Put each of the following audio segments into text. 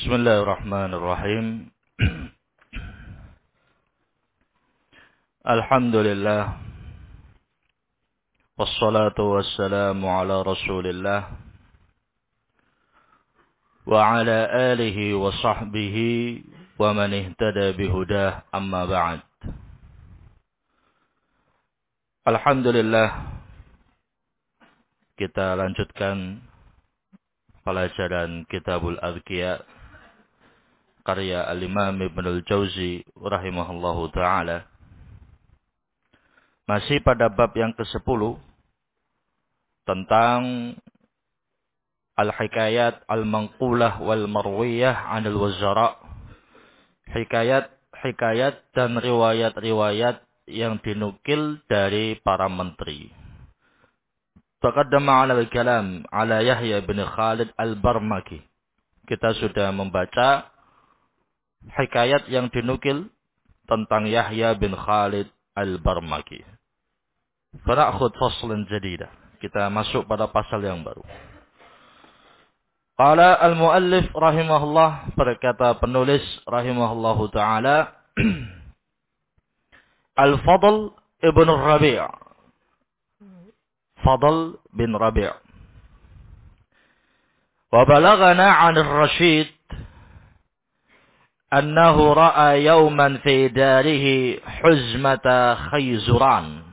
Bismillahirrahmanirrahim. Alhamdulillah. Wassalatu wassalamu ala Rasulillah wa ala alihi wa sahbihi wa man ihtada bihudah, amma ba'd. Alhamdulillah, kita lanjutkan pelajaran Kitabul Adhkiya karya Al-Imam Ibnul Jauzi rahimahullahu ta'ala. Masih pada bab yang ke-10 tentang al-hikayat al-manqulah wal marwiyah 'anil wazara. Hikayat dan riwayat-riwayat yang dinukil dari para menteri. Taqaddama 'ala al-kalam 'ala Yahya bin Khalid al-Barmaki. Kita sudah membaca hikayat yang dinukil tentang Yahya bin Khalid al-Barmaki. Fanakhud faslan jadidah. Kita masuk pada pasal yang baru. Qala al-muallif rahimahullah, berkata penulis rahimahullahu ta'ala, Al-Fadl ibn Rabi'. Fadl bin Rabi'. Wa balagana 'an ar-Rashid annahu ra'a yawman fi darihi huzmata khayzuran.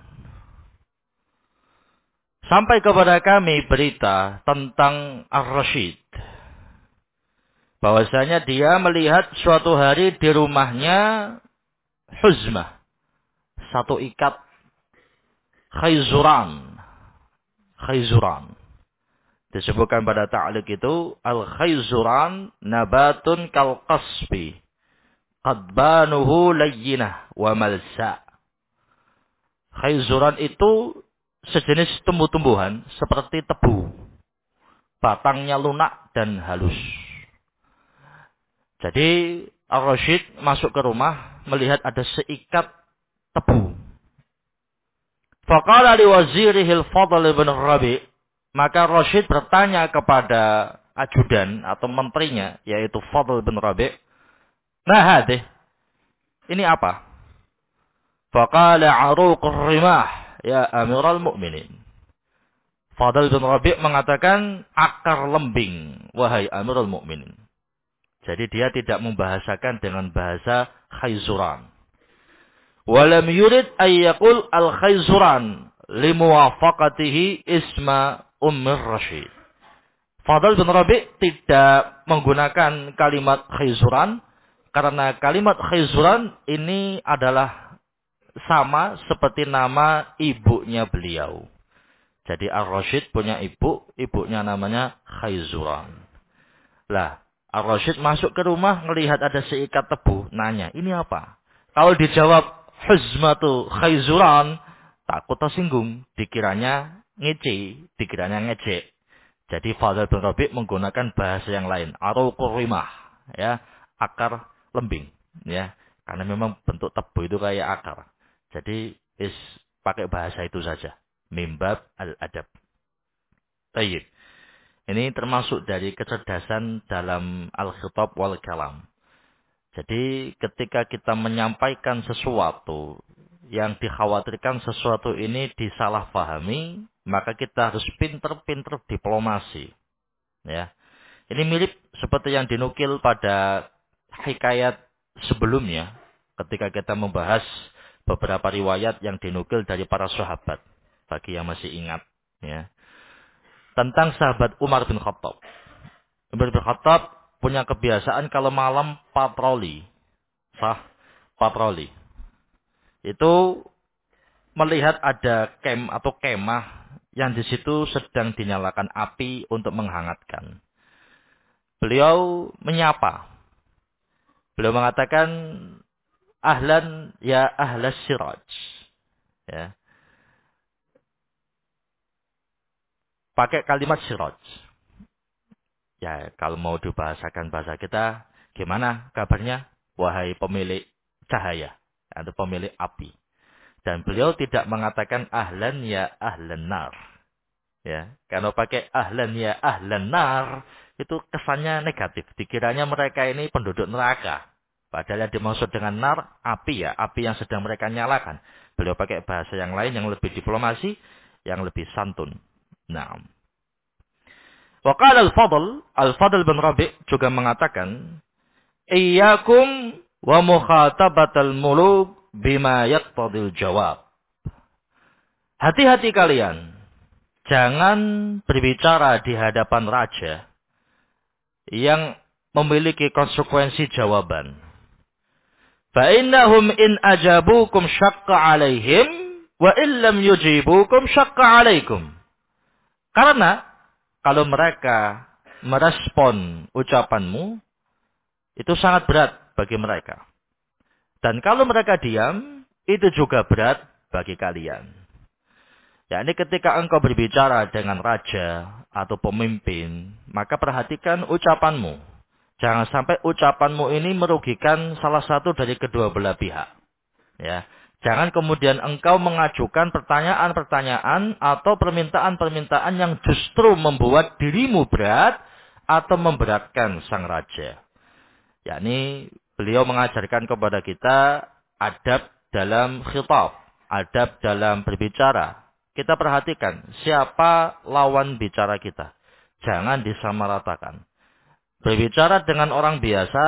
Sampai kepada kami berita tentang Ar-Rashid, bahwasanya dia melihat suatu hari di rumahnya huzmah, satu ikat khayzuran. Khayzuran disebutkan pada ta'liq itu, al-khayzuran nabatun kal-qasbi qadbanuhu layyinah wa malsa. Khayzuran itu sejenis tumbuh-tumbuhan seperti tebu. Batangnya lunak dan halus. Jadi Ar-Rashid masuk ke rumah melihat ada seikat tebu. Faqala li wazirihi al-Fadl ibn Rabi'. Maka Rashid bertanya kepada ajudan atau menterinya, yaitu Fadl bin Rabi', "Ma hadih? Ini apa?" Faqala 'aruqur rimah ya Amirul Mukminin. Fadl bin Rabi' mengatakan akar lembing, wahai Amirul Mukminin. Jadi dia tidak membahasakan dengan bahasa khayzuran. Walam yurid ay yaqul al-khayzuran limuwafaqatihi isma Ummir Rashid. Fadl bin Rabi' tidak menggunakan kalimat khayzuran karena kalimat khayzuran ini adalah sama seperti nama ibunya beliau. Jadi Ar-Rashid punya ibu, ibunya namanya Khayzuran. Lah, Ar-Rashid masuk ke rumah melihat ada seikat tebu, nanya, "Ini apa?" Kalau dijawab huzmatu Khayzuran, takut tersinggung, dikiranya ngejek. Jadi Fadl bin Rabi' menggunakan bahasa yang lain, aruqur rimah, ya, akar lembing, ya. Karena memang bentuk tebu itu kayak akar. Jadi pakai bahasa itu saja. Mimbab al-adab. Tayyib. Ini termasuk dari kecerdasan dalam al-khitab wal kalam. Jadi ketika kita menyampaikan sesuatu yang dikhawatirkan sesuatu ini disalahpahami, maka kita harus pinter-pinter diplomasi. Ya. Ini mirip seperti yang dinukil pada hikayat sebelumnya ketika kita membahas beberapa riwayat yang dinukil dari para sahabat, bagi yang masih ingat, ya, tentang sahabat Umar bin Khattab. Umar bin Khattab punya kebiasaan kalau malam patroli, patroli itu melihat ada camp atau kemah yang di situ sedang dinyalakan api untuk menghangatkan. Beliau menyapa. Beliau mengatakan, "Ahlan ya ahlas siraj." Ya. Pakai kalimat siraj. Ya, kalau mau dibahasakan bahasa kita, gimana kabarnya? Wahai pemilik cahaya atau pemilik api. Dan beliau tidak mengatakan ahlan ya ahlan nar. Ya, kalau pakai ahlan ya ahlan nar, itu kesannya negatif. Dikiranya mereka ini penduduk neraka. Padahal yang dimaksud dengan nar, api ya. Api yang sedang mereka nyalakan. Beliau pakai bahasa yang lain yang lebih diplomasi, yang lebih santun. Nah. Waqala Al-Fadl bin Rabi' juga mengatakan, Iyyakum wa mukhatabatal muluk bima yaqtadil jawab. Hati-hati kalian. Jangan berbicara di hadapan raja yang memiliki konsekuensi jawaban. Fa'innahum in ajabukum syaqqa alaihim wa illam yujibukum syaqqa alaikum. Karena kalau mereka merespon ucapanmu, itu sangat berat bagi mereka. Dan kalau mereka diam, itu juga berat bagi kalian. Yakni ketika engkau berbicara dengan raja atau pemimpin, maka perhatikan ucapanmu. Jangan sampai ucapanmu ini merugikan salah satu dari kedua belah pihak. Ya. Jangan kemudian engkau mengajukan pertanyaan-pertanyaan atau permintaan-permintaan yang justru membuat dirimu berat atau memberatkan sang raja. Yakni beliau mengajarkan kepada kita adab dalam khitab, adab dalam berbicara. Kita perhatikan siapa lawan bicara kita. Jangan disamaratakan. Berbicara dengan orang biasa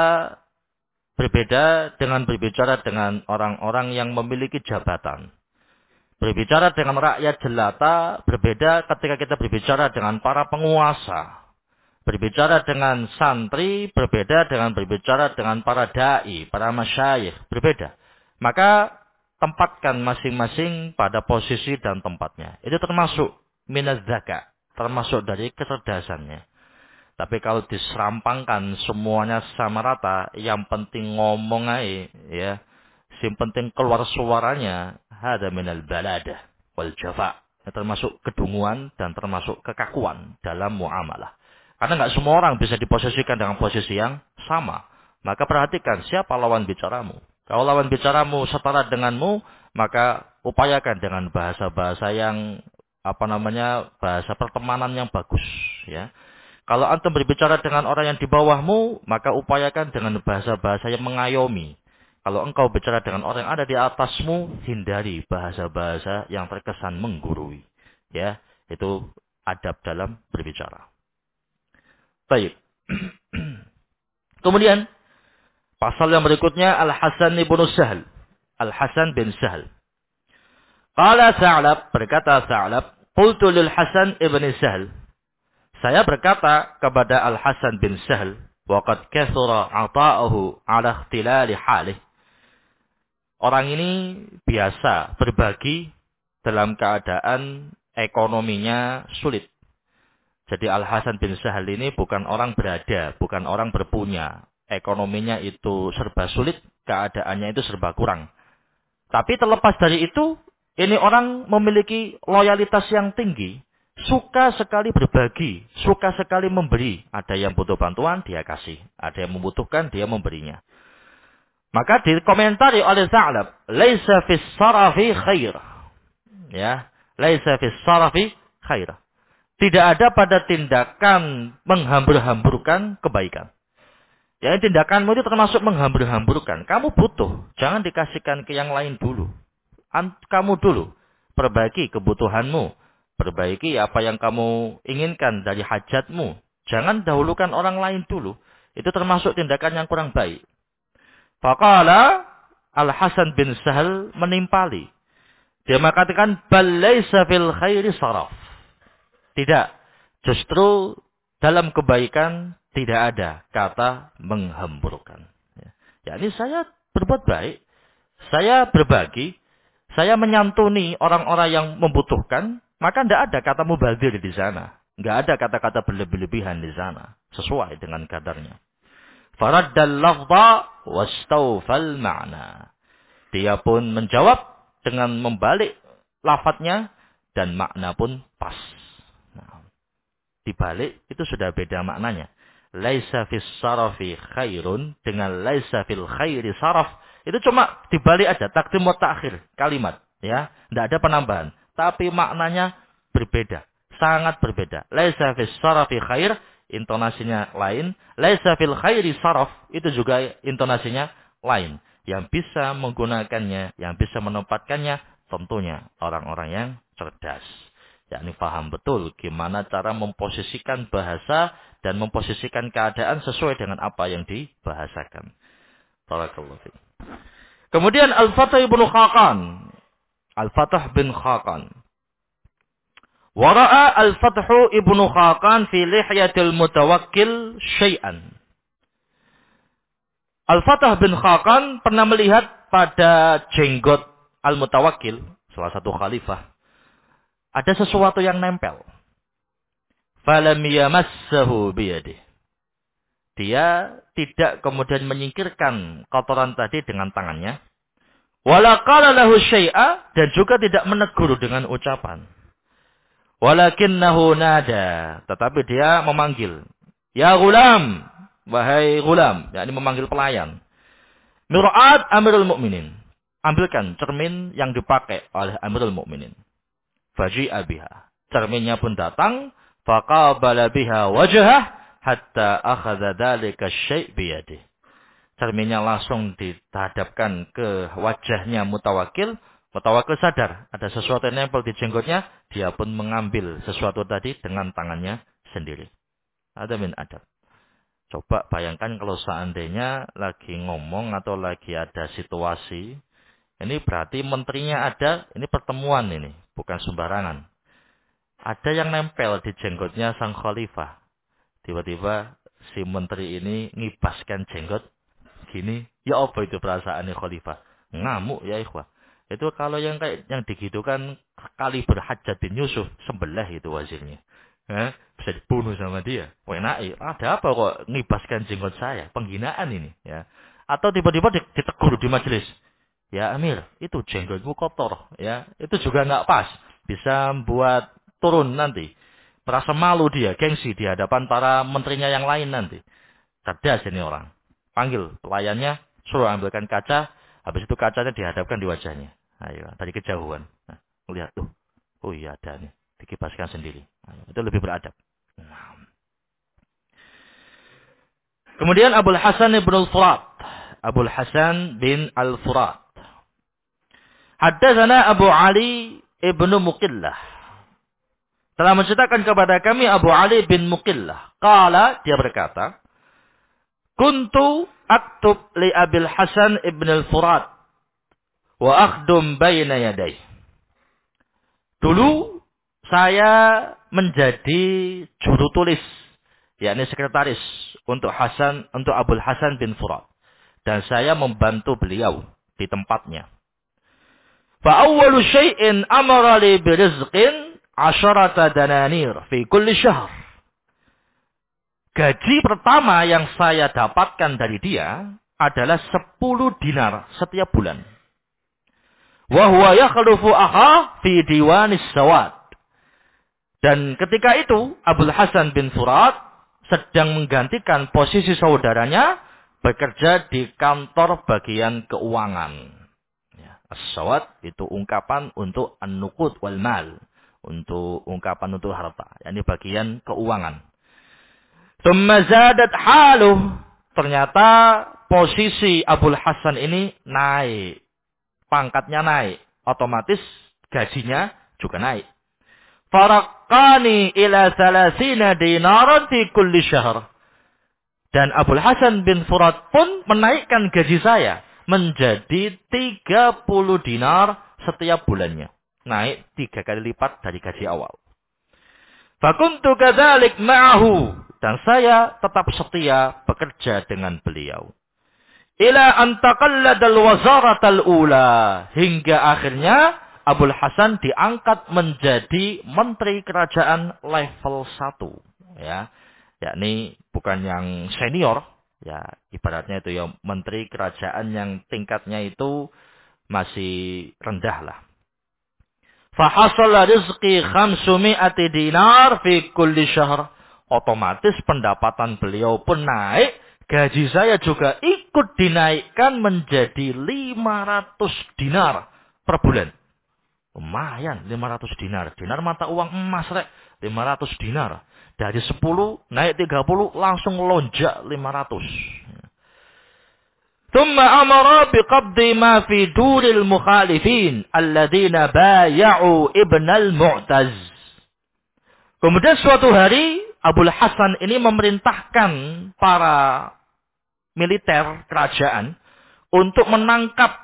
berbeda dengan berbicara dengan orang-orang yang memiliki jabatan. Berbicara dengan rakyat jelata berbeda ketika kita berbicara dengan para penguasa. Berbicara dengan santri berbeda dengan berbicara dengan para da'i, para masyayikh, berbeda. Maka tempatkan masing-masing pada posisi dan tempatnya. Itu termasuk minaz zakat, termasuk dari kecerdasannya. Tapi kalau diserampangkan semuanya sama rata, yang penting ngomong aja, ya. Yang penting keluar suaranya, hada minal baladah wal jafa. Termasuk kedunguan dan termasuk kekakuan dalam muamalah. Karena nggak semua orang bisa diposisikan dengan posisi yang sama. Maka perhatikan siapa lawan bicaramu. Kalau lawan bicaramu setara denganmu, maka upayakan dengan bahasa-bahasa yang bahasa pertemanan yang bagus, ya. Kalau antum berbicara dengan orang yang di bawahmu, maka upayakan dengan bahasa-bahasa yang mengayomi. Kalau engkau bicara dengan orang yang ada di atasmu, hindari bahasa-bahasa yang terkesan menggurui, ya. Itu adab dalam berbicara. Baik. Kemudian pasal yang berikutnya Al-Hasan bin Sahal. Al-Hasan bin Sahal. Qala Sa'lab, berkata Sa'lab, qultu lil Hasan ibn Sahal. Saya berkata kepada Al-Hasan bin Sahal, wa qad kathura 'ata'uhu 'ala ikhtilali halih. Orang ini biasa berbagi dalam keadaan ekonominya sulit. Jadi Al-Hasan bin Sahal ini bukan orang berada, bukan orang berpunya. Ekonominya itu serba sulit, keadaannya itu serba kurang. Tapi terlepas dari itu, ini orang memiliki loyalitas yang tinggi. Suka sekali berbagi, suka sekali memberi. Ada yang butuh bantuan, dia kasih. Ada yang membutuhkan, dia memberinya. Maka dikomentari oleh Sa'lab, laisa fis sarafi khair. Ya, laisa fis sarafi khair. Tidak ada pada tindakan menghambur-hamburkan kebaikan. Ya, tindakanmu itu termasuk menghambur-hamburkan. Kamu butuh, jangan dikasihkan ke yang lain dulu. Kamu dulu, perbaiki kebutuhanmu. Perbaiki apa yang kamu inginkan dari hajatmu. Jangan dahulukan orang lain dulu. Itu termasuk tindakan yang kurang baik. Faqala Al-Hasan bin Sahal menimpali. Dia mengatakan, bal laisa fil khairi saraf. Tidak. Justru dalam kebaikan tidak ada kata menghamburkan. Ya, ini saya berbuat baik. Saya berbagi. Saya menyantuni orang-orang yang membutuhkan. Maka tidak ada kata mubadzir di sana. Tidak ada kata-kata berlebih-lebihan di sana. Sesuai dengan kadarnya. Faraddal lafza wastawfal ma'na. Dia pun menjawab dengan membalik lafadznya. Dan makna pun pas. Nah, dibalik itu sudah beda maknanya. Laisa fis sarafi khairun dengan laisa fil khairi saraf. Itu cuma dibalik aja. Takdim wa ta'khir. Kalimat. Ya, tidak ada penambahan. Tapi maknanya berbeda. Sangat berbeda. Laisa fis sarafi khair. intonasinya lain. Laisa fil khairi saraf, itu juga intonasinya lain. Yang bisa menggunakannya, yang bisa menempatkannya, tentunya orang-orang yang cerdas. Yakni paham betul gimana cara memposisikan bahasa dan memposisikan keadaan sesuai dengan apa yang dibahasakan. Barakallahu fiik. Kemudian Al-Fatah bin Khaqan. Al-Fatah bin Khaqan. Wara'a Al-Fathu ibnu Khaqan fi lihyatil mutawakkil syai'an. Al-Fatah bin Khaqan pernah melihat pada jenggot Al-Mutawakkil, salah satu khalifah, ada sesuatu yang nempel. Falam yamassahu biyadih. Dia tidak kemudian menyingkirkan kotoran tadi dengan tangannya. Wala qala lahu syai'a, dan juga tidak menegur dengan ucapan. Walakinnahu nada, tetapi dia memanggil, ya gulam, wahai gulam, yakni memanggil pelayan. Mir'at Amirul Mukminin, ambilkan cermin yang dipakai oleh Amirul Mukminin. Faji'a biha, cerminnya pun datang, faqabala biha wajhah hatta akhadha dzalika syai' biyadihi. Cerminnya langsung dihadapkan ke wajahnya Mutawakkil. Mutawakkil sadar ada sesuatu yang nempel di jenggotnya, dia pun mengambil sesuatu tadi dengan tangannya sendiri. Ada min adab. Coba bayangkan kalau seandainya lagi ngomong atau lagi ada situasi, ini berarti menterinya ada, ini pertemuan ini, bukan sembarangan. Ada yang nempel di jenggotnya sang khalifah. Tiba-tiba si menteri ini ngibaskan jenggot gini, ya apa itu perasaannya khalifah? Ngamuk ya ikhwah. Itu kalau yang kayak yang digitukan kali berhajat bin Yusuf, sembelah itu hasilnya. Bisa dibunuh sama dia. Wenai, ada apa kok ngibaskan jenggot saya? Penghinaan ini, ya. Atau tiba-tiba ditegur di majelis. Ya Amir, itu jenggotmu kotor, ya. Itu juga nggak pas. Bisa buat turun nanti. Merasa malu dia, gengsi di hadapan para menterinya yang lain nanti. Cerdas ini orang. Panggil pelayannya, suruh ambilkan kaca. Habis itu kacanya dihadapkan di wajahnya. Ayo, dari kejauhan. Nah, lihat tuh. Oh iya ada nih. Dikibaskan sendiri. Ayo, itu lebih beradab. Nah. Kemudian Abul Hasan bin Al-Furat. Abul Hasan bin Al-Furat. Haddatsana Abu Ali ibnu Muqillah. Telah menceritakan kepada kami Abu Ali bin Muqillah. Qala, dia berkata, Kuntu aktub li Abil Hasan ibn Al-Furat wa akhdum bayna yaday. Dulu saya menjadi juru tulis, yakni sekretaris untuk Abul Hasan bin Furat, dan saya membantu beliau di tempatnya. Fa awwalu syai'in amara li bi rizqin 10 dananir fi kulli syahr. Gaji pertama yang saya dapatkan dari dia adalah 10 dinar setiap bulan. Wa huwa yakhlufu akha fi diwanis sawad. Dan ketika itu Abul Hasan bin Furat sedang menggantikan posisi saudaranya bekerja di kantor bagian keuangan. Ya, as-sawad itu ungkapan untuk an-nuqud wal mal, untuk ungkapan untuk harta, yakni bagian keuangan. Tsumma zadat haluh. Ternyata posisi Abul Hasan ini naik. Pangkatnya naik. Otomatis gajinya juga naik. Farakani ila 30 dinaran fi kulli syahr. Dan Abul Hasan bin Furat pun menaikkan gaji saya menjadi 30 dinar setiap bulannya. Naik 3 kali lipat dari gaji awal. Fakuntu kadzalik ma'ahu. Dan saya tetap setia bekerja dengan beliau. Ila antaqalladal wazaratal ula. Hingga akhirnya Abul Hasan diangkat menjadi menteri kerajaan level 1. Ya, yakni bukan yang senior. Ya, ibaratnya itu ya menteri kerajaan yang tingkatnya itu masih rendah lah. Fahasala rizqi 500 dinar fi kulli syahr. Otomatis pendapatan beliau pun naik. Gaji saya juga ikut dinaikkan menjadi 500 dinar per bulan. Lumayan, 500 dinar. Dinar mata uang emas, rek. 500 dinar. Dari 10, naik 30, langsung lonjak 500. Thumma amara biqabdi ma fi duril mukhalifin alladhina baya'u ibn al-Mu'taz. Kemudian suatu hari, Abul Hasan ini memerintahkan para militer kerajaan untuk menangkap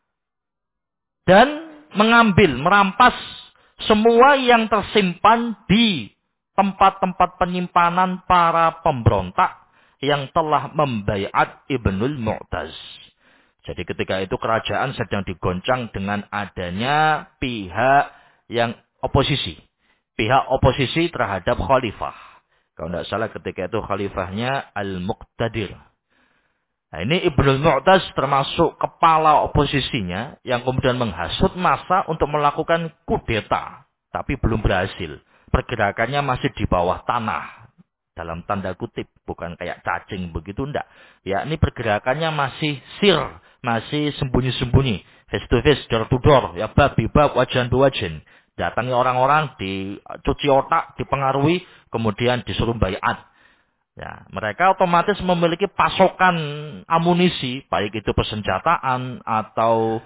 dan mengambil, merampas semua yang tersimpan di tempat-tempat penyimpanan para pemberontak yang telah membaiat Ibnul Mu'taz. Jadi ketika itu kerajaan sedang digoncang dengan adanya pihak yang oposisi. Pihak oposisi terhadap khalifah. Kalau tidak salah ketika itu khalifahnya Al-Muqtadir. Nah, ini Ibnul Mu'taz termasuk kepala oposisinya yang kemudian menghasut massa untuk melakukan kudeta. Tapi belum berhasil. Pergerakannya masih di bawah tanah. Dalam tanda kutip. Bukan kayak cacing begitu, enggak. Ya, ini pergerakannya masih sir. Masih sembunyi-sembunyi. Face to face, door to door. Ya, bab, bibab, wajan to wajan. Datangi orang-orang, dicuci otak, dipengaruhi. Kemudian disuruh baiat. Ya, mereka otomatis memiliki pasokan amunisi, baik itu persenjataan atau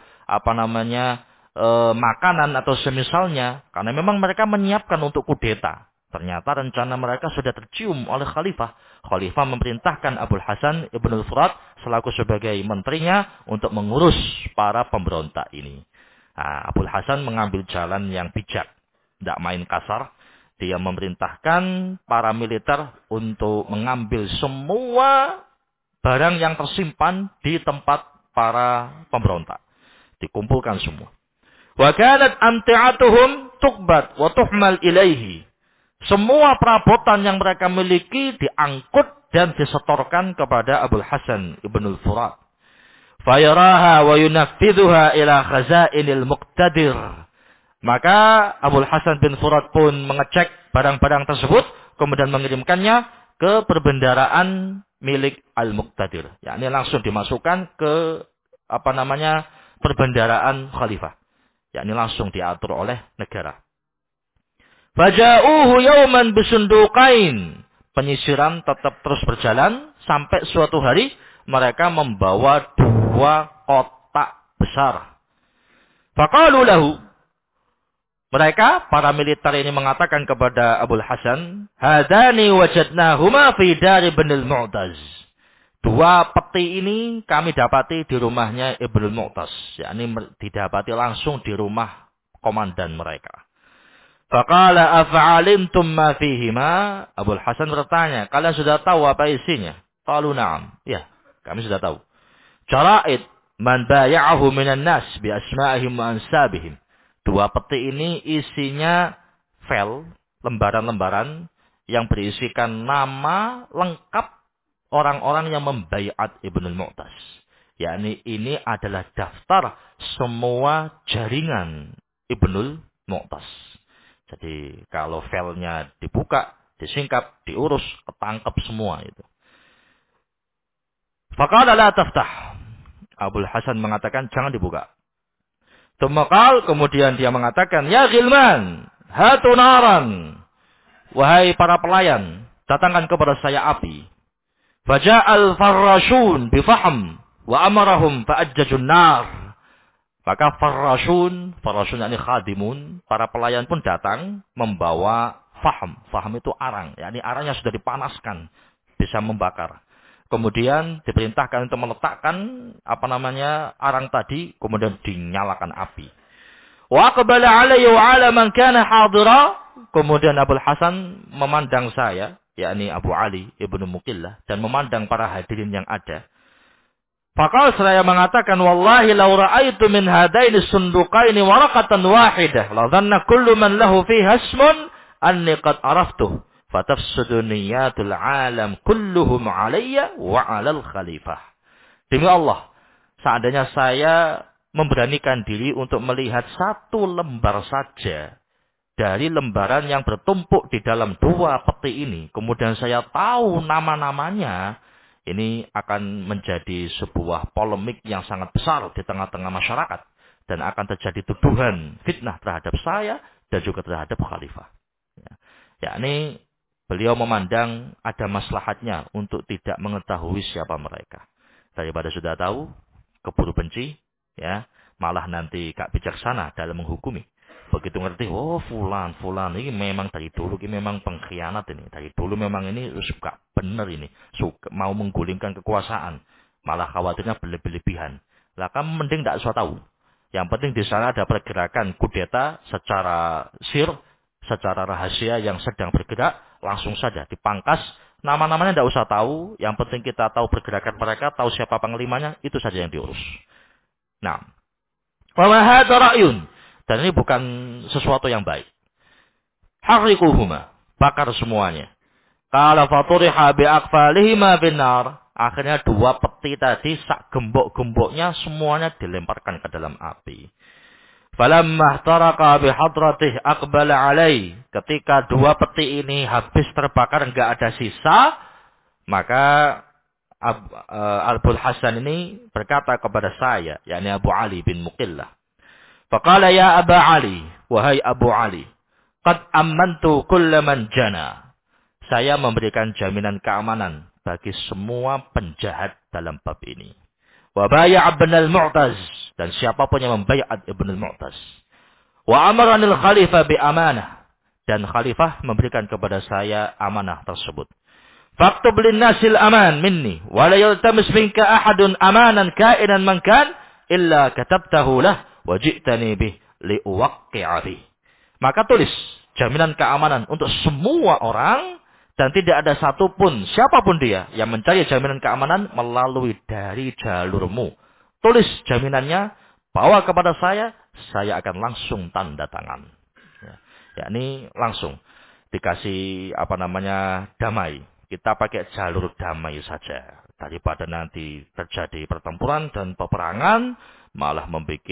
makanan atau semisalnya, karena memang mereka menyiapkan untuk kudeta. Ternyata rencana mereka sudah tercium oleh khalifah. Khalifah memerintahkan Abul Hasan Ibnul Furat selaku sebagai menterinya untuk mengurus para pemberontak ini. Nah, Abul Hasan mengambil jalan yang bijak, tidak main kasar. Dia memerintahkan para militer untuk mengambil semua barang yang tersimpan di tempat para pemberontak. Dikumpulkan semua. Wa kanat amti'atuhum tuqbat wa tuhmal ilaihi. Semua perabotan yang mereka miliki diangkut dan disetorkan kepada Abul Hasan Ibnul Furat. Fayaraha wa yunaffidhuha ila khazainil muqtadir. Maka Abul Hasan bin Furat pun mengecek barang-barang tersebut, kemudian mengirimkannya ke perbendaraan milik Al-Muqtadir. Ya, ini langsung dimasukkan ke perbendaraan khalifah. Ya, ini langsung diatur oleh negara. Faja'uhu yawman bisunduqain. Penyisiran tetap terus berjalan sampai suatu hari mereka membawa 2 kotak besar. Faqalu lahu. Mereka, para militer ini mengatakan kepada Abul Hasan, hadani wajadnahuma fi dari Ibnul Mu'taz. 2 peti ini kami dapati di rumahnya Ibnul Mu'taz. Yakni didapati langsung di rumah komandan mereka. Faqala afa'alimtum ma fihima? Abul Hasan bertanya, kalian sudah tahu apa isinya? Qalu na'am. Ya, kami sudah tahu. Jara'id man baya'ahu minan nas bi asma'ihim wa ansabihim. 2 peti ini isinya file, lembaran-lembaran yang berisikan nama lengkap orang-orang yang membaiat Ibnul Mu'taz. Yakni ini adalah daftar semua jaringan Ibnul Mu'taz. Jadi kalau filenya dibuka, disingkap, diurus, ketangkep semua itu. Faqala la taftah. Abul Hasan mengatakan jangan dibuka. Tumakal, kemudian dia mengatakan, ya Ghilman, hatu naran. Wahai para pelayan, datangkan kepada saya api. Faja'al farrashun bifaham, wa amarahum fa'ajjajun nar. Maka farrashun yakni khadimun, para pelayan pun datang membawa faham. Faham itu arang, yakni arangnya sudah dipanaskan, bisa membakar. Kemudian diperintahkan untuk meletakkan arang tadi, kemudian dinyalakan api. Wa aqbala alayya wa ala man kana hadira. Kemudian Abul Hasan memandang saya, yakni Abu Ali Ibnu Muqillah, dan memandang para hadirin yang ada. Fakal saya mengatakan, wallahi law ra'aitu min hadaini sunduqaini waraqatan wahidah la dhanna kullu man lahu fiha ismun anni qad araftuh. Fatafsudu niyatul alam kulluhum alayya wa alal khalifah. Demi Allah, seandainya saya memberanikan diri untuk melihat 1 lembar saja dari lembaran yang bertumpuk di dalam 2 peti ini, kemudian saya tahu nama-namanya, ini akan menjadi sebuah polemik yang sangat besar di tengah-tengah masyarakat. dan akan terjadi tuduhan fitnah terhadap saya dan juga terhadap khalifah. Ya, yakni beliau memandang ada maslahatnya untuk tidak mengetahui siapa mereka. Daripada sudah tahu, keburu benci, ya, malah nanti gak bijaksana dalam menghukumi. Begitu ngerti, oh fulan, ini memang dari dulu, ini memang pengkhianat ini. Dari dulu memang ini suka benar ini. Suka, mau menggulingkan kekuasaan. Malah khawatirnya berlebihan. Lah kan mending tidak usah tahu. Yang penting di sana ada pergerakan kudeta secara secara rahasia yang sedang bergerak, langsung saja dipangkas. Nama-namanya tidak usah tahu. Yang penting kita tahu pergerakan mereka, tahu siapa panglimanya, itu saja yang diurus. Nah, wa hadza ra'yun. Dan ini bukan sesuatu yang baik. Harriquhuma, bakar semuanya. Qala faturiha bi aqfalihima binar. Akhirnya dua peti tadi sak gembok-gemboknya semuanya dilemparkan ke dalam api. Falamma taraka bi hadratih aqbala alai. Ketika dua peti ini habis terbakar enggak ada sisa, maka Abul Hasan ini berkata kepada saya, yakni Abu Ali bin Muqillah. Faqala ya Aba Ali, wahai Abu Ali, qad ammantu kulla man jana. Saya memberikan jaminan keamanan bagi semua penjahat dalam bab ini. Wa baya' Ibn al-Mu'taz, dan siapapun yang membayat Ibn al-Mu'taz. Wa amaranil khalifah bi amanah, dan khalifah memberikan kepada saya amanah tersebut. Faktub linnasil aman minni, wa la yaltamis minka ahadun amanan kainan man kan illa katabtahu lah wa ji'tani bih liuwaqqi'a bih. Maka tulis jaminan keamanan untuk semua orang dan tidak ada satupun siapapun dia yang mencari jaminan keamanan melalui dari jalurmu. Tulis jaminannya, bawa kepada saya akan langsung tanda tangan. Ya, yakni langsung dikasih damai. Kita pakai jalur damai saja. Daripada nanti terjadi pertempuran dan peperangan, malah membuat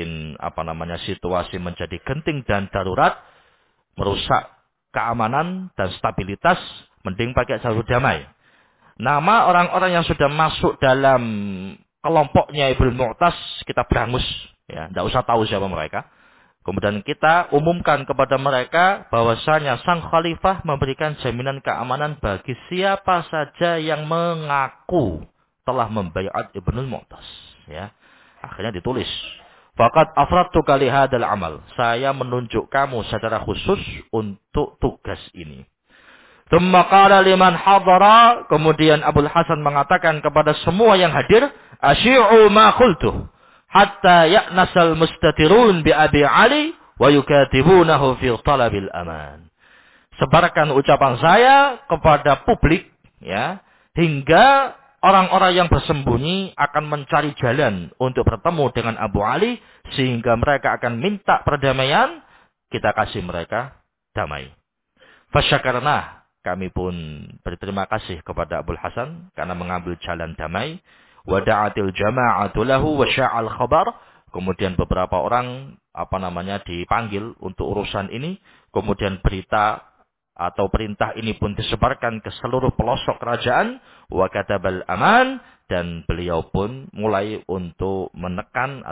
situasi menjadi genting dan darurat, merusak keamanan dan stabilitas, mending pakai jalur damai. Nama orang-orang yang sudah masuk dalam kelompoknya Ibnu Mu'taz, kita berangus. Ya, tidak usah tahu siapa mereka. Kemudian kita umumkan kepada mereka bahwasanya sang khalifah memberikan jaminan keamanan bagi siapa saja yang mengaku telah membaiat Ibnu Mu'taz. Ya. Akhirnya ditulis. Faqad afradtuka li hadzal amal. Saya menunjuk kamu secara khusus untuk tugas ini. Tsumma qala liman hadara, kemudian Abul Hasan mengatakan kepada semua yang hadir, asyi'u ma qultuh hatta ya'nasal mustatirun bi Abi Ali wa yukatibunahu fi talabil aman. Sebarkan ucapan saya kepada publik, ya, hingga orang-orang yang bersembunyi akan mencari jalan untuk bertemu dengan Abu Ali sehingga mereka akan minta perdamaian, kita kasih mereka damai. Fasyakarna, kami pun berterima kasih kepada Abul Hasan karena mengambil jalan damai. Wada'atil jama'atu lahu wa sya'al khabar. Kemudian beberapa orang dipanggil untuk urusan ini. Kemudian berita atau perintah ini pun disebarkan ke seluruh pelosok kerajaan. Wa katabal aman, dan beliau pun mulai untuk menekan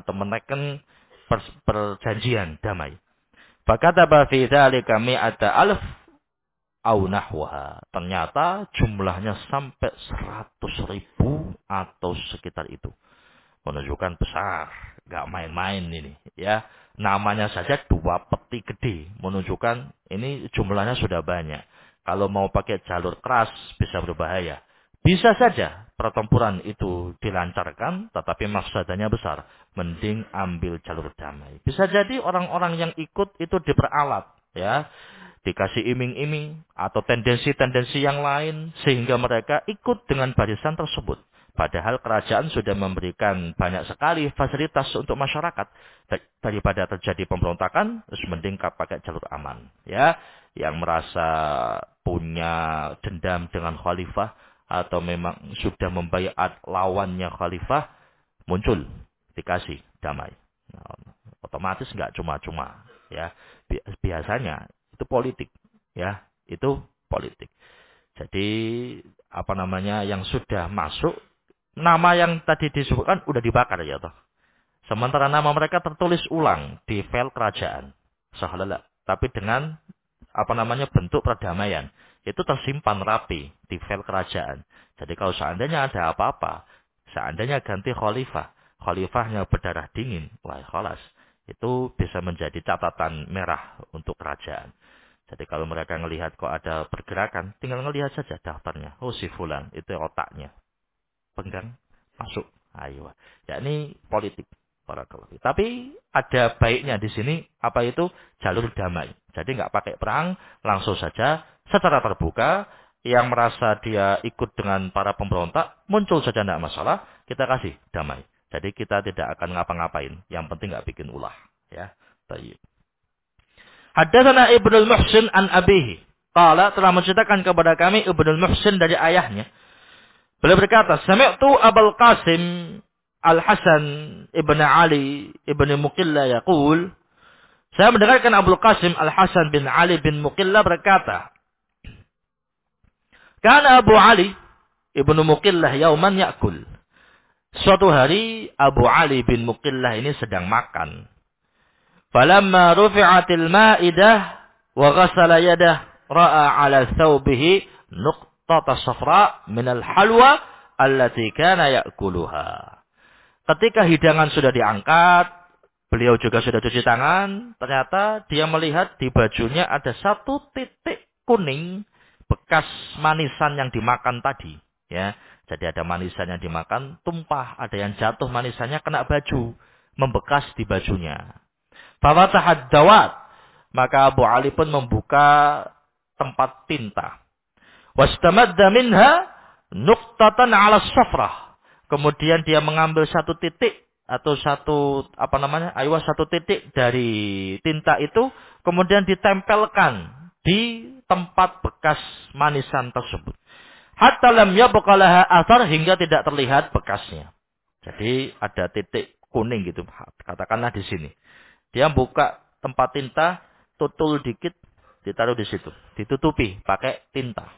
perjanjian damai. Fakataba fi dzalika mi'ata alf au nahwaha. Ternyata jumlahnya sampai 100.000 atau sekitar itu. Menunjukkan besar, gak main-main ini, ya. Namanya saja dua peti gede, menunjukkan ini jumlahnya sudah banyak. Kalau mau pakai jalur keras bisa berbahaya. Bisa saja pertempuran itu dilancarkan, tetapi mafsadanya besar. Mending ambil jalur damai. Bisa jadi orang-orang yang ikut itu diperalat, ya. Dikasih iming-iming atau tendensi-tendensi yang lain sehingga mereka ikut dengan barisan tersebut. Padahal kerajaan sudah memberikan banyak sekali fasilitas untuk masyarakat. Daripada terjadi pemberontakan, terus mending pakai jalur aman. Ya, yang merasa punya dendam dengan khalifah atau memang sudah membaiat lawannya khalifah, muncul, dikasih damai. Nah, otomatis nggak cuma-cuma, ya. Biasanya itu politik, ya, itu politik. Jadi yang sudah masuk, nama yang tadi disebutkan udah dibakar, ya toh. Sementara nama mereka tertulis ulang di file kerajaan. Sahalala. Tapi dengan bentuk perdamaian. Itu tersimpan rapi di file kerajaan. Jadi kalau seandainya ada apa-apa, seandainya ganti khalifah, khalifahnya berdarah dingin, wah khalas. Itu bisa menjadi catatan merah untuk kerajaan. Jadi kalau mereka melihat kok ada pergerakan, tinggal melihat saja daftarnya. Oh si fulan, itu otaknya. Pegang, masuk. Ayo. Ya ini politik. Tapi ada baiknya di sini, apa itu? Jalur damai. Jadi nggak pakai perang, langsung saja, secara terbuka, yang merasa dia ikut dengan para pemberontak, muncul saja tidak masalah, kita kasih damai. Jadi kita tidak akan ngapa-ngapain. Yang penting nggak bikin ulah. Ya. Baik. Haddatsana Ibnul Muhsin an abihi. Qala telah menceritakan kepada kami Ibnul Muhsin dari ayahnya. Beliau berkata, Sami'tu Abul Qasim Al-Hasan Ibn Ali Ibn Muqillah yaqul. Saya mendengarkan Abul Qasim Al-Hasan bin Ali bin Muqillah berkata, Kana Abu Ali Ibn Muqillah yauman ya'kul. Suatu hari Abu Ali bin Muqillah ini sedang makan. Falamma rufi'atil ma'idah wa ghassala yadah ra'a ala thawbihi nuqtata safra minal halwa allati kana ya'kuluha. Ketika hidangan sudah diangkat, beliau juga sudah cuci tangan, ternyata dia melihat di bajunya ada satu titik kuning bekas manisan yang dimakan tadi. Ya, jadi ada manisan yang dimakan, tumpah, ada yang jatuh manisannya kena baju, membekas di bajunya. Fawatahad dawat, maka Abu Ali pun membuka tempat tinta. Wastamadda minha nuqtatan 'ala safrah. Kemudian dia mengambil satu titik atau satu titik dari tinta itu, kemudian ditempelkan di tempat bekas manisan tersebut. Hatta lam yabqa laha athar, hingga tidak terlihat bekasnya. Jadi ada titik kuning gitu, katakanlah di sini. Dia buka tempat tinta, tutul dikit, ditaruh di situ, ditutupi pakai tinta.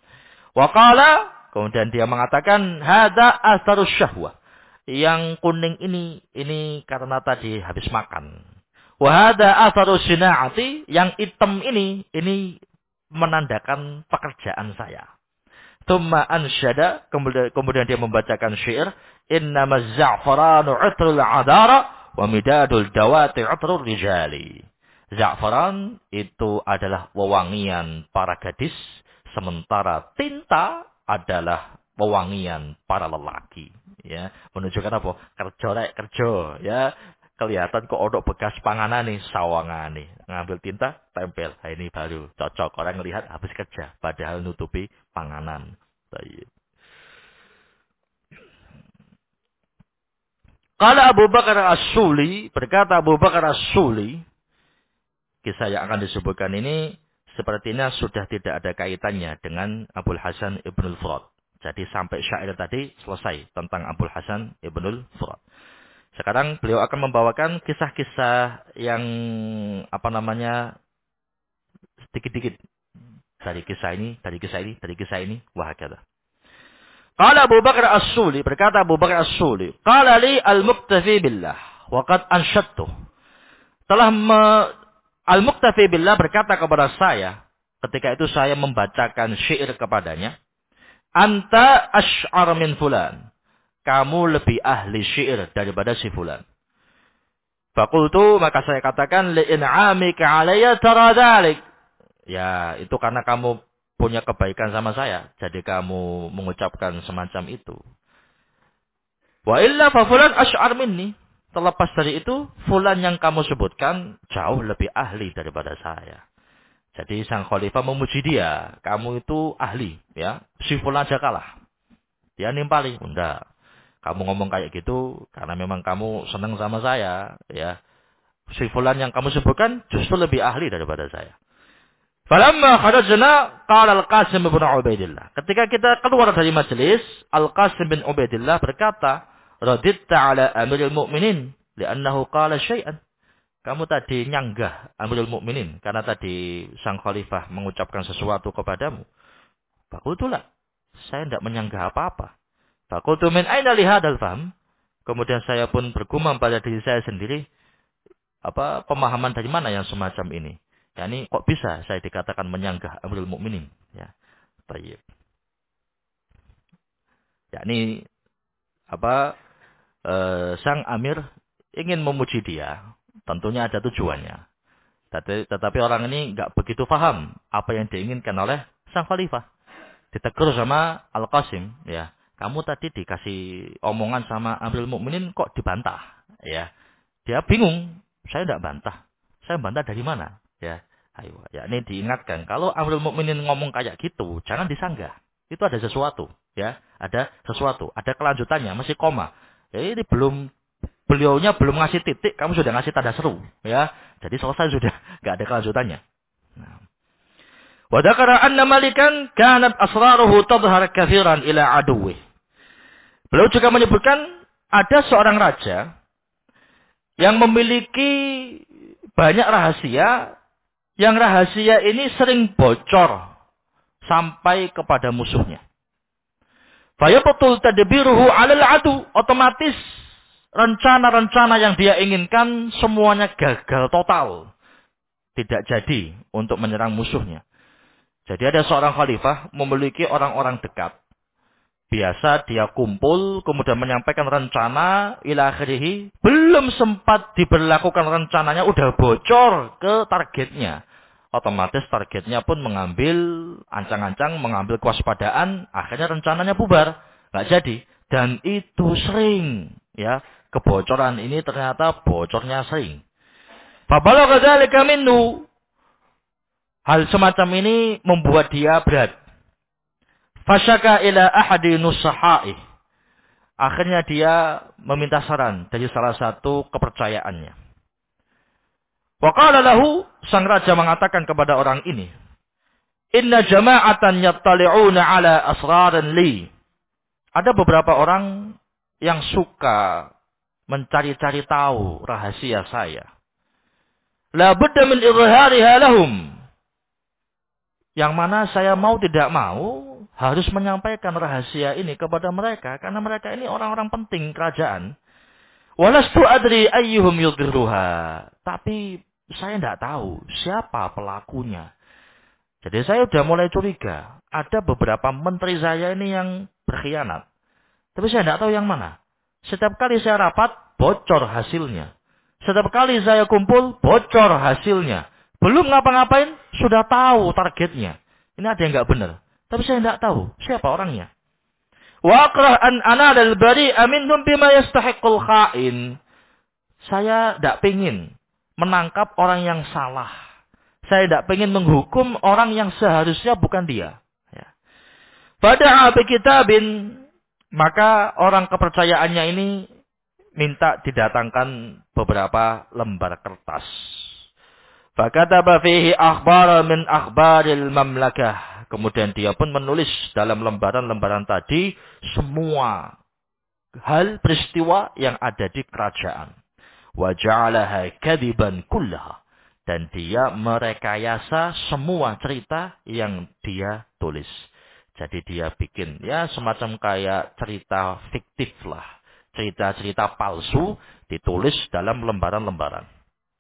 Waqala, kemudian dia mengatakan, hada atharus syahwah. Yang kuning ini karena tadi habis makan. Wa hada atharus sina'ati, yang hitam ini menandakan pekerjaan saya. Tsumma ansyada, kemudian dia membacakan syair, innamaz za'faranu 'utrul 'adara wa midadul dawati 'utrul rijali. Za'faran itu adalah wewangian para gadis, sementara tinta adalah wewangian para lelaki. Ya, menunjukkan apa? Kerja, ya. Kelihatan kok odok bekas panganan nih, sawangan nih. Ngambil tinta, tempel. Nah, ini baru cocok. Orang melihat habis kerja, padahal nutupi panganan. Baik. Kalau Abu Bakar As-Suli, berkata Abu Bakar As-Suli, kisah yang akan disebutkan ini sepertinya sudah tidak ada kaitannya dengan Abul Hasan Ibnul Furat. Jadi sampai syair tadi selesai tentang Abul Hasan Ibnul Furat. Sekarang beliau akan membawakan kisah-kisah yang sedikit-sedikit dari kisah ini, wahakala. Qala Abu Bakar As-Suli, berkata Abu Bakar As-Suli, qala li al-muktafi billah wa qad ansyadtu. Al-Muktafi billah berkata kepada saya, ketika itu saya membacakan syair kepadanya, anta asy'ar min fulan. Kamu lebih ahli syair daripada si fulan. Fakultu, maka saya katakan, li'in'amika alayya tara dhalik. Ya, itu karena kamu punya kebaikan sama saya. Jadi kamu mengucapkan semacam itu. Wa illa fa fulan asy'ar minni. Terlepas dari itu, fulan yang kamu sebutkan jauh lebih ahli daripada saya. Jadi sang khalifah memuji dia. Kamu itu ahli, ya. Si fulan aja kalah. Dia nimpali. Enggak. Kamu ngomong kayak gitu karena memang kamu senang sama saya, ya. Si fulan yang kamu sebutkan justru lebih ahli daripada saya. Falamma kharajna qala Al-Qasim bin Ubaidillah. Ketika kita keluar dari majelis, Al-Qasim bin Ubaidillah berkata, "Raditta ala Amirul Mukminin li'annahu qala syai'an." Kamu tadi nyanggah Amirul Mukminin karena tadi sang khalifah mengucapkan sesuatu kepadamu. Fakultulah, saya tidak menyanggah apa-apa. Fakultu min aina li hadzal fahm? Kemudian saya pun bergumam pada diri saya sendiri, pemahaman dari mana yang semacam ini? Ya, ini kok bisa saya dikatakan menyanggah Amirul Mukminin? Ya, baik. Ya, ini sang Amir ingin memuji dia, tentunya ada tujuannya. Tetapi orang ini nggak begitu paham apa yang diinginkan oleh sang khalifah. Ditegur sama Al-Qasim, ya. Kamu tadi dikasih omongan sama Amirul Mukminin kok dibantah, ya. Dia bingung, saya tidak bantah. Saya bantah dari mana? Ya, ayo, ya ini diingatkan. Kalau Amirul Mukminin ngomong kayak gitu, jangan disanggah. Itu ada sesuatu, ya. Ada sesuatu, ada kelanjutannya, masih koma. Ya, ini beliaunya belum ngasih titik, kamu sudah ngasih tanda seru, ya. Jadi selesai sudah, nggak ada kelanjutannya. Nah. Wa dzakara anna malikan kanat asraruhu tadhhar katsiran ila aduwwi. Beliau juga menyebutkan ada seorang raja yang memiliki banyak rahasia, yang rahasia ini sering bocor sampai kepada musuhnya. Fayabatul tadbiruhu 'alal adu, otomatis rencana-rencana yang dia inginkan semuanya gagal total. Tidak jadi untuk menyerang musuhnya. Jadi ada seorang khalifah memiliki orang-orang dekat. Biasa dia kumpul, kemudian menyampaikan rencana, ila akhirih, belum sempat diberlakukan rencananya, udah bocor ke targetnya. Otomatis targetnya pun mengambil ancang-ancang, mengambil kewaspadaan, akhirnya rencananya bubar. Nggak jadi. Dan itu sering. Ya, kebocoran ini ternyata bocornya sering. Fabalagha dzalika minhu. Hal semacam ini membuat dia berat. Fasyaka ila ahadi nusahai. Akhirnya dia meminta saran dari salah satu kepercayaannya. Wa qala lahu, sang raja mengatakan kepada orang ini, inna jama'atan yattali'una ala asrarin li. Ada beberapa orang yang suka mencari-cari tahu rahasia saya. La budda min izhariha lahum. Yang mana saya mau tidak mau harus menyampaikan rahasia ini kepada mereka. Karena mereka ini orang-orang penting kerajaan. Walastu adri ayyuhum yudhiruha. Tapi saya tidak tahu siapa pelakunya. Jadi saya sudah mulai curiga. Ada beberapa menteri saya ini yang berkhianat. Tapi saya tidak tahu yang mana. Setiap kali saya rapat, bocor hasilnya. Setiap kali saya kumpul, bocor hasilnya. Belum ngapa-ngapain, sudah tahu targetnya. Ini ada yang nggak benar. Tapi saya tidak tahu siapa orangnya. Wa akrah an anadal bari'a minhum bima yastahiqul kha'in. Saya tidak pingin menangkap orang yang salah. Saya tidak pingin menghukum orang yang seharusnya bukan dia. Ya. Fada'a bi kitabin, maka orang kepercayaannya ini minta didatangkan beberapa lembar kertas. Fakataba fihi akhbar min akhbaril mamlakah. Kemudian dia pun menulis dalam lembaran-lembaran tadi semua hal peristiwa yang ada di kerajaan. Wa ja'alaha kadiban kullaha. Dan dia merekayasa semua cerita yang dia tulis. Jadi dia bikin ya semacam kayak cerita fiktif lah. Cerita-cerita palsu ditulis dalam lembaran-lembaran.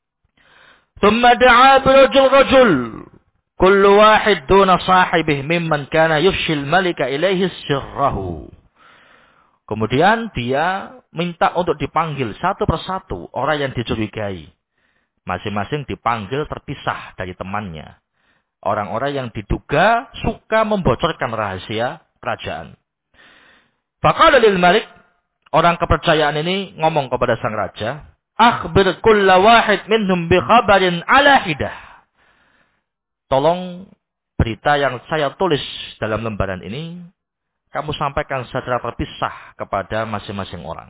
ثم دعا برجل كل واحد دون صاحبه ممن كان يفشي الملك إليه سره. Kemudian dia minta untuk dipanggil satu persatu orang yang dicurigai. Masing-masing dipanggil terpisah dari temannya. Orang-orang yang diduga suka membocorkan rahasia kerajaan. Faqala lil malik, orang kepercayaan ini ngomong kepada sang raja, akhbir kulla wahid minhum bi khabarin ala hidah. Tolong berita yang saya tulis dalam lembaran ini kamu sampaikan secara terpisah kepada masing-masing orang.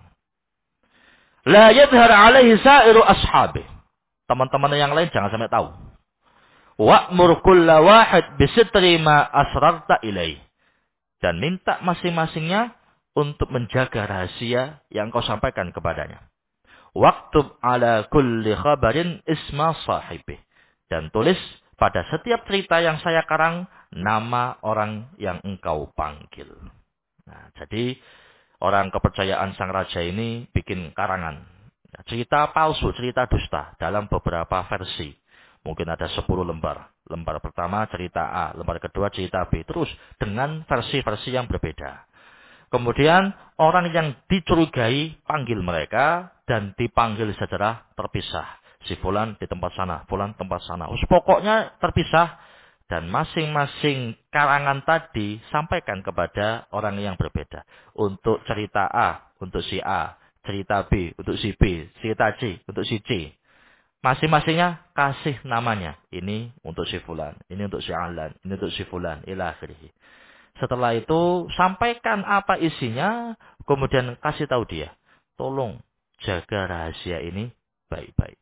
La yadhhar alaihi sa'iru ashabi. Teman-teman yang lain jangan sampai tahu. Wa'mur kulla wahid bisitri ma asrarta ilaih. Dan minta masing-masingnya untuk menjaga rahasia yang kau sampaikan kepadanya. Waktub ala kulli khabarin isma sahibih. Dan tulis pada setiap cerita yang saya karang nama orang yang engkau panggil. Nah, jadi orang kepercayaan sang raja ini bikin karangan. Cerita palsu, cerita dusta dalam beberapa versi. Mungkin ada 10 lembar. Lembar pertama cerita A, lembar kedua cerita B. Terus dengan versi-versi yang berbeda. Kemudian orang yang dicurigai panggil mereka dan dipanggil secara terpisah. Si fulan di tempat sana, fulan tempat sana. Pokoknya terpisah dan masing-masing karangan tadi sampaikan kepada orang yang berbeda. Untuk cerita A, untuk si A. Cerita B, untuk si B. Cerita C, untuk si C. Masing-masingnya kasih namanya. Ini untuk si fulan, ini untuk si Alan, ini untuk si fulan, ila akhirih. Setelah itu, sampaikan apa isinya, kemudian kasih tahu dia. Tolong jaga rahasia ini baik-baik.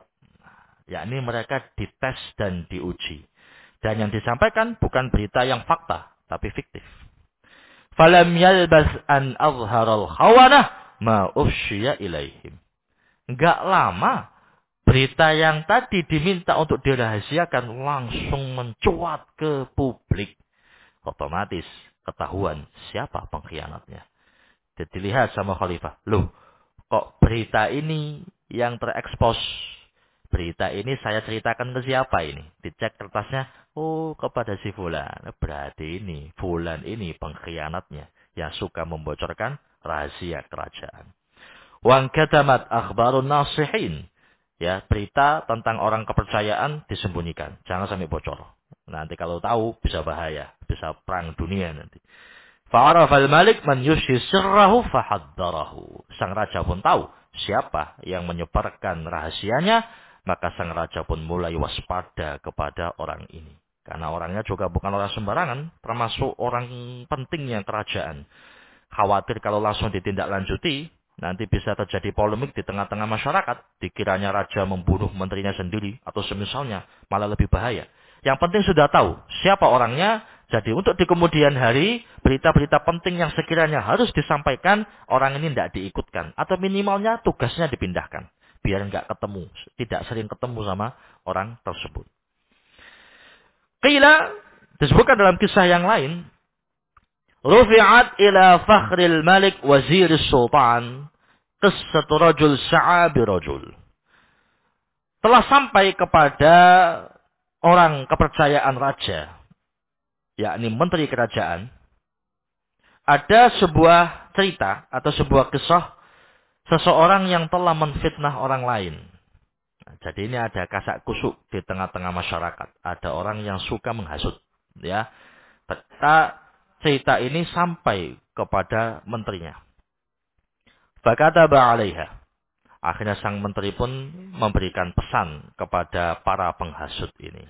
Yakni mereka dites dan diuji. Dan yang disampaikan bukan berita yang fakta, tapi fiktif. Falam yalbas an azharal khawanah ma ufsyiya ilaihim. Enggak lama, berita yang tadi diminta untuk dirahasiakan langsung mencuat ke publik. Otomatis ketahuan siapa pengkhianatnya. Jadi dilihat sama khalifah. Loh, kok berita ini yang terekspos? Berita ini saya ceritakan ke siapa ini? Dicek kertasnya. Oh, kepada si fulan. Berarti ini, fulan ini pengkhianatnya. Yang suka membocorkan rahasia kerajaan. Wan katamat akhbarun nasihin. Ya, berita tentang orang kepercayaan disembunyikan. Jangan sampai bocor. Nanti kalau tahu bisa bahaya. Bisa perang dunia nanti. Fa'arafal malik man yushi sirrahu fahaddarahu. Sang raja pun tahu siapa yang menyebarkan rahasianya. Maka sang raja pun mulai waspada kepada orang ini. Karena orangnya juga bukan orang sembarangan. Termasuk orang pentingnya kerajaan. Khawatir kalau langsung ditindaklanjuti. Nanti bisa terjadi polemik di tengah-tengah masyarakat. Dikiranya raja membunuh menterinya sendiri. Atau semisalnya malah lebih bahaya. Yang penting sudah tahu siapa orangnya. Jadi untuk di kemudian hari. Berita-berita penting yang sekiranya harus disampaikan. Orang ini tidak diikutkan. Atau minimalnya tugasnya dipindahkan. Biar nggak ketemu. Tidak sering ketemu sama orang tersebut. Qila. Disebutkan dalam kisah yang lain. Rufi'at ila fakhril malik wazir sultan. Qissatu rajul sa'a birajul. Telah sampai kepada orang kepercayaan raja. Yakni menteri kerajaan. Ada sebuah cerita atau sebuah kisah. Seseorang yang telah menfitnah orang lain. Nah, jadi ini ada kasak kusuk di tengah-tengah masyarakat. Ada orang yang suka menghasut. Ya. Cerita ini sampai kepada menterinya. Fakataba 'alaiha. Akhirnya sang menteri pun memberikan pesan kepada para penghasut ini.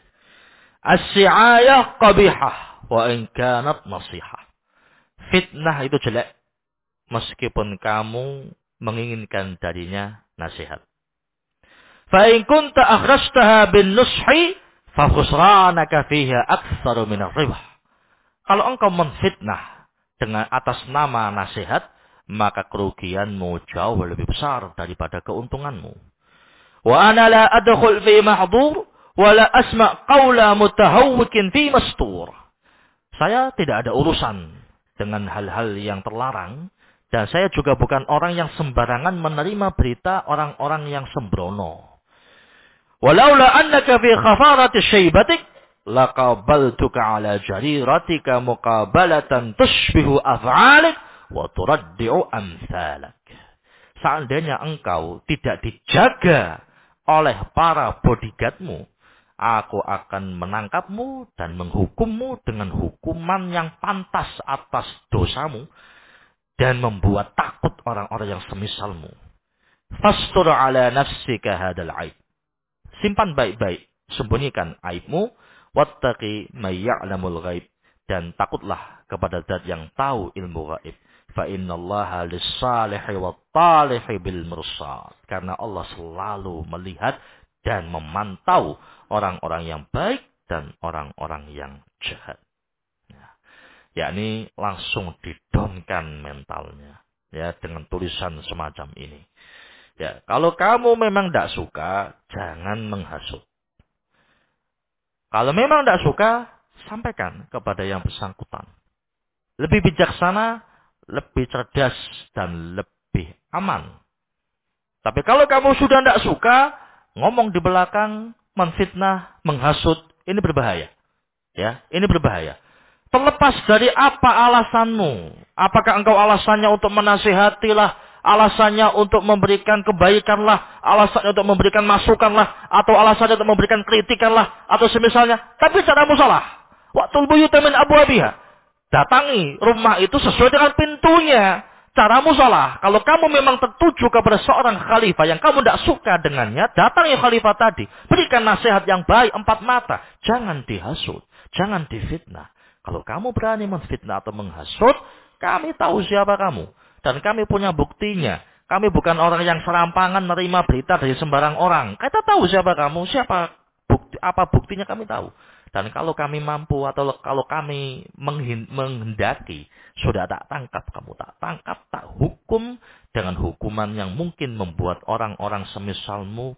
As-si'ayah qabihah wa in kanat nasihah. Fitnah itu jelek meskipun kamu menginginkan darinya nasihat. Fa in kunta akhrajtaha bin nushi fa khusranaka fiha aktsaru min ar-ribah. Kalau engkau menfitnah dengan atas nama nasihat, maka kerugianmu jauh lebih besar daripada keuntunganmu. Wa ana la adkhul fi mahdhur wa la asma' qawla mutahawwikin fi mastur. Saya tidak ada urusan dengan hal-hal yang terlarang dan saya juga bukan orang yang sembarangan menerima berita orang-orang yang sembrono. Walaula annaka fi khafarati syaibatik laqabaltuka ala jariratika muqabalatan tushbihu af'alik wa turaddi'u amsalak. Seandainya engkau tidak dijaga oleh para bodyguardmu, aku akan menangkapmu dan menghukummu dengan hukuman yang pantas atas dosamu dan membuat takut orang-orang yang semisalmu. Fastur ala nafsika hadal aib. Simpan baik-baik, sembunyikan aibmu, wattaqi may ya'lamul ghaib, dan takutlah kepada zat yang tahu ilmu gaib. Fa innallaha lis-salihi wat-talihi bil mursad. Karena Allah selalu melihat dan memantau orang-orang yang baik dan orang-orang yang jahat. Yakni langsung didonkan mentalnya, ya, dengan tulisan semacam ini. Ya, kalau kamu memang tidak suka, jangan menghasut. Kalau memang tidak suka, sampaikan kepada yang bersangkutan. Lebih bijaksana, lebih cerdas dan lebih aman. Tapi kalau kamu sudah tidak suka, ngomong di belakang, menfitnah, menghasut, ini berbahaya. Ya, ini berbahaya. Terlepas dari apa alasanmu. Apakah engkau alasannya untuk menasihatilah, alasannya untuk memberikan kebaikanlah, alasannya untuk memberikan masukanlah, atau alasannya untuk memberikan kritikanlah, atau semisalnya. Tapi caramu salah. Waqtul buyuta min abwabiha. Datangi rumah itu sesuai dengan pintunya. Caramu salah. Kalau kamu memang tertuju kepada seorang khalifah yang kamu tidak suka dengannya, datangi khalifah tadi. Berikan nasihat yang baik, empat mata. Jangan dihasut. Jangan difitnah. Kalau kamu berani menfitnah atau menghasut, kami tahu siapa kamu. Dan kami punya buktinya. Kami bukan orang yang serampangan menerima berita dari sembarang orang. Kita tahu siapa kamu, apa buktinya kami tahu. Dan kalau kami mampu atau kalau kami menghendaki, sudah tak tangkap, kamu tak tangkap, tak hukum dengan hukuman yang mungkin membuat orang-orang semisalmu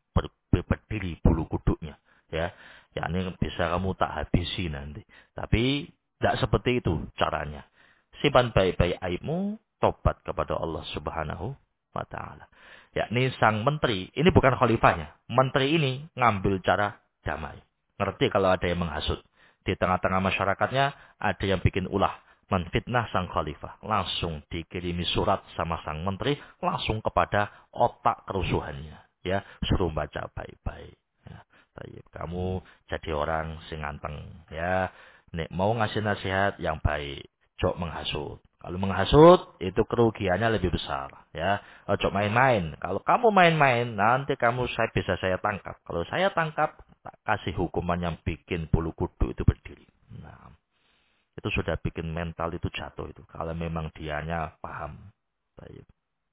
berdiri bulu kuduknya. Ya, ini bisa kamu tak habisi nanti. Tapi tidak seperti itu caranya. Simpan baik-baik aibmu, tobat kepada Allah Subhanahu wa Ta'ala. Yakni sang menteri, ini bukan khalifahnya. Menteri ini ngambil cara damai. Ngerti kalau ada yang menghasut. Di tengah-tengah masyarakatnya ada yang bikin ulah. Menfitnah sang khalifah. Langsung dikirimi surat sama sang menteri. Langsung kepada otak kerusuhannya. Ya, suruh baca baik-baik. Ya, kamu jadi orang sing anteng. Ya, nek mau ngasih nasihat yang baik. Jok menghasut. Kalau menghasut, itu kerugiannya lebih besar. Ya, ojo main-main. Kalau kamu main-main, nanti bisa saya tangkap. Kalau saya tangkap, tak kasih hukuman yang bikin bulu kudu itu berdiri. Nah, itu sudah bikin mental itu jatuh itu. Kalau memang dianya paham. Baik.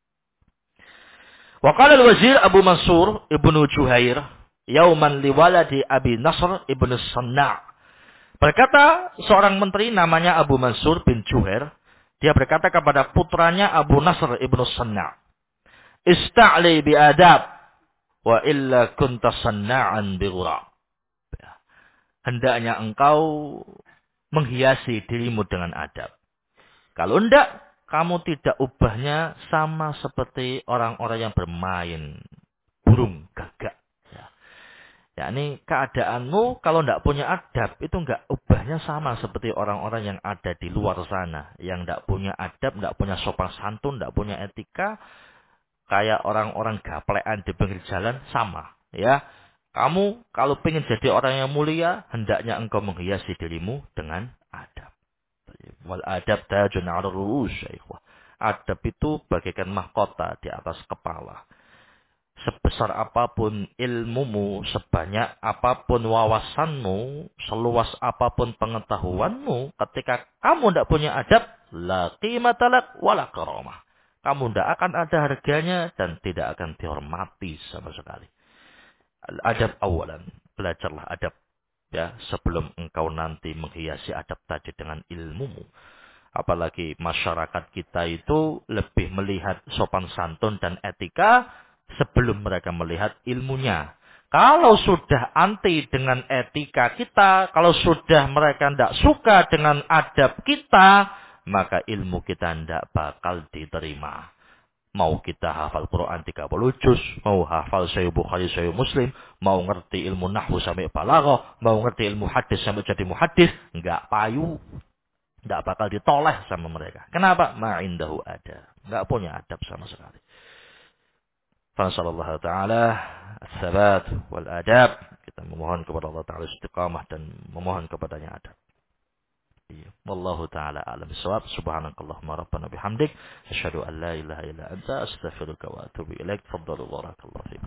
Wa qala al-wazir Abu Mansur ibnu Juhair, yauman liwaladi Abi Nasr ibnu Sanna'. Berkata seorang menteri namanya Abu Mansur bin Juhair, dia berkata kepada putranya Abu Nasr ibnu Sanna', ista'li bi adab wa illa kunta sanna'an bi ghurab. Hendaknya engkau menghiasi dirimu dengan adab. Kalau enggak, kamu tidak ubahnya sama seperti orang-orang yang bermain burung gagak. Ya, ini keadaanmu kalau enggak punya adab, itu enggak ubahnya sama seperti orang-orang yang ada di luar sana. Yang enggak punya adab, enggak punya sopan santun, enggak punya etika. Kayak orang-orang gaplekan di pinggir jalan, sama. Ya, kamu kalau ingin jadi orang yang mulia, hendaknya engkau menghiasi dirimu dengan adab. Wal adab tajun 'ala ru'us. Adab itu bagaikan mahkota di atas kepala. Sebesar apapun ilmumu, sebanyak apapun wawasanmu, seluas apapun pengetahuanmu, ketika kamu tidak punya adab, la qimata lak wala karamah. Kamu tidak akan ada harganya dan tidak akan dihormati sama sekali. Adab awalan. Belajarlah adab. Ya, sebelum engkau nanti menghiasi adab tadi dengan ilmumu. Apalagi masyarakat kita itu lebih melihat sopan santun dan etika sebelum mereka melihat ilmunya. Kalau sudah anti dengan etika kita, kalau sudah mereka tidak suka dengan adab kita, maka ilmu kita tidak bakal diterima. Mau kita hafal Quran 30 juz, mau hafal Sahih Bukhari, Sahih Muslim, mau ngerti ilmu nahwu sampai balaghah, mau ngerti ilmu hadis sampai jadi muhaddis, enggak payu. Enggak bakal ditoleh sama mereka. Kenapa? Ma'indahu ada. Enggak punya adab sama sekali. Fasallallahu ta'ala as-sabat wal adab. Kita memohon kepada Allah Ta'ala istiqamah dan memohon kepadanya adab. Wallahu ta'ala a'lam bissawab. Subhanakallahumma rabbana bihamdik, asyhadu an la ilaha illa anta, astaghfiruka wa atubu ilaik. Tafadhalu barakallahu fiik.